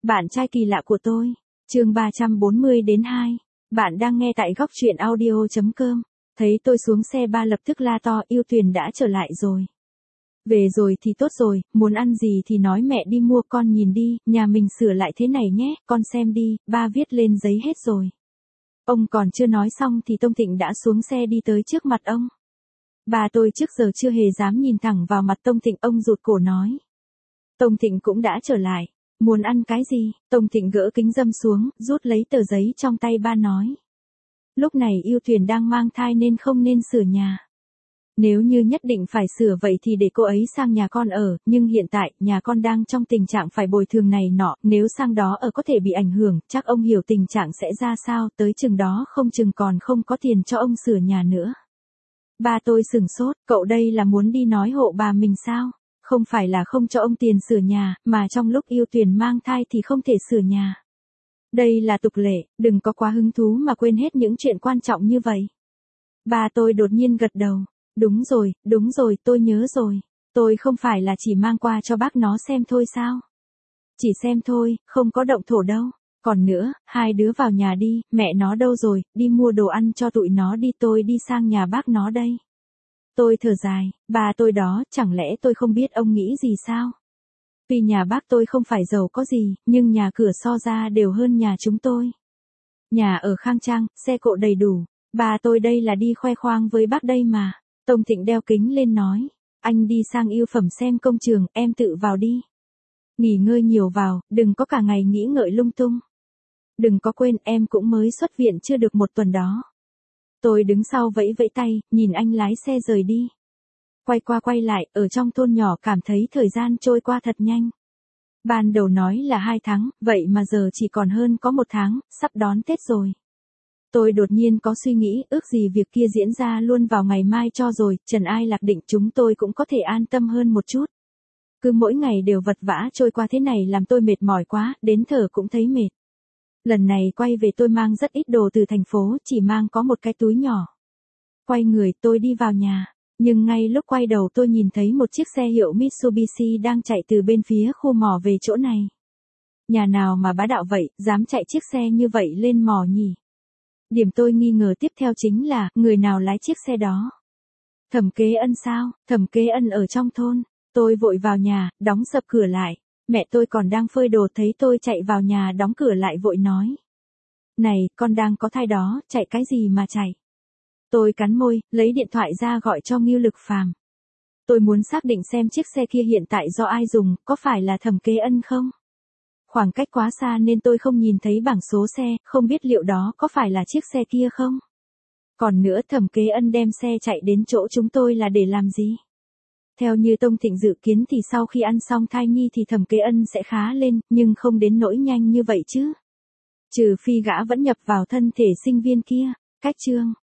Bạn trai kỳ lạ của tôi. Chương 340-2. Bạn đang nghe tại góc truyện audio.com. Thấy tôi xuống xe ba lập tức la to, Yêu Tuyền đã trở lại rồi. Về rồi thì tốt rồi, muốn ăn gì thì nói mẹ đi mua, con nhìn đi, nhà mình sửa lại thế này nhé, con xem đi, ba viết lên giấy hết rồi. Ông còn chưa nói xong thì Tông Thịnh đã xuống xe đi tới trước mặt ông. Ba tôi trước giờ chưa hề dám nhìn thẳng vào mặt Tông Thịnh, ông rụt cổ nói. Tông Thịnh cũng đã trở lại. Muốn ăn cái gì? Tông Thịnh gỡ kính râm xuống, rút lấy tờ giấy trong tay ba nói. Lúc này Yêu Tuyền đang mang thai nên không nên sửa nhà. Nếu như nhất định phải sửa vậy thì để cô ấy sang nhà con ở, nhưng hiện tại nhà con đang trong tình trạng phải bồi thường này nọ, nếu sang đó ở có thể bị ảnh hưởng, chắc ông hiểu tình trạng sẽ ra sao, tới chừng đó không chừng còn không có tiền cho ông sửa nhà nữa. Ba tôi sửng sốt, cậu đây là muốn đi nói hộ bà mình sao? Không phải là không cho ông tiền sửa nhà, mà trong lúc Yêu Tuyền mang thai thì không thể sửa nhà. Đây là tục lệ, đừng có quá hứng thú mà quên hết những chuyện quan trọng như vậy. Ba tôi đột nhiên gật đầu. Đúng rồi, tôi nhớ rồi. Tôi không phải là chỉ mang qua cho bác nó xem thôi sao? Chỉ xem thôi, không có động thổ đâu. Còn nữa, hai đứa vào nhà đi, mẹ nó đâu rồi, đi mua đồ ăn cho tụi nó đi, tôi đi sang nhà bác nó đây. Tôi thở dài, ba tôi đó, chẳng lẽ tôi không biết ông nghĩ gì sao? Vì nhà bác tôi không phải giàu có gì, nhưng nhà cửa so ra đều hơn nhà chúng tôi. Nhà ở khang trang, xe cộ đầy đủ, ba tôi đây là đi khoe khoang với bác đây mà. Tông Thịnh đeo kính lên nói, anh đi sang Yêu Phẩm xem công trường, em tự vào đi. Nghỉ ngơi nhiều vào, đừng có cả ngày nghĩ ngợi lung tung. Đừng có quên em cũng mới xuất viện chưa được một tuần đó. Tôi đứng sau vẫy vẫy tay, nhìn anh lái xe rời đi. Quay qua quay lại, ở trong thôn nhỏ cảm thấy thời gian trôi qua thật nhanh. Ban đầu nói là 2 tháng, vậy mà giờ chỉ còn hơn có 1 tháng, sắp đón Tết rồi. Tôi đột nhiên có suy nghĩ, ước gì việc kia diễn ra luôn vào ngày mai cho rồi, trần ai lạc định chúng tôi cũng có thể an tâm hơn một chút. Cứ mỗi ngày đều vật vã trôi qua thế này làm tôi mệt mỏi quá, đến thở cũng thấy mệt. Lần này quay về tôi mang rất ít đồ từ thành phố, chỉ mang có một cái túi nhỏ. Quay người tôi đi vào nhà, nhưng ngay lúc quay đầu tôi nhìn thấy một chiếc xe hiệu Mitsubishi đang chạy từ bên phía khu mỏ về chỗ này. Nhà nào mà bá đạo vậy, dám chạy chiếc xe như vậy lên mỏ nhỉ? Điểm tôi nghi ngờ tiếp theo chính là, người nào lái chiếc xe đó? Thẩm Kế Ân sao? Thẩm Kế Ân ở trong thôn. Tôi vội vào nhà, đóng sập cửa lại. Mẹ tôi còn đang phơi đồ thấy tôi chạy vào nhà đóng cửa lại vội nói. Này, con đang có thai đó, chạy cái gì mà chạy? Tôi cắn môi, lấy điện thoại ra gọi cho Ngưu Lực Phàm. Tôi muốn xác định xem chiếc xe kia hiện tại do ai dùng, có phải là Thẩm Kế Ân không? Khoảng cách quá xa nên tôi không nhìn thấy bảng số xe, không biết liệu đó có phải là chiếc xe kia không? Còn nữa Thẩm Kế Ân đem xe chạy đến chỗ chúng tôi là để làm gì? Theo như Tông Thịnh dự kiến thì sau khi ăn xong thai nhi thì Thẩm Kế Ân sẽ khá lên, nhưng không đến nỗi nhanh như vậy chứ. Trừ phi gã vẫn nhập vào thân thể sinh viên kia. Cách chương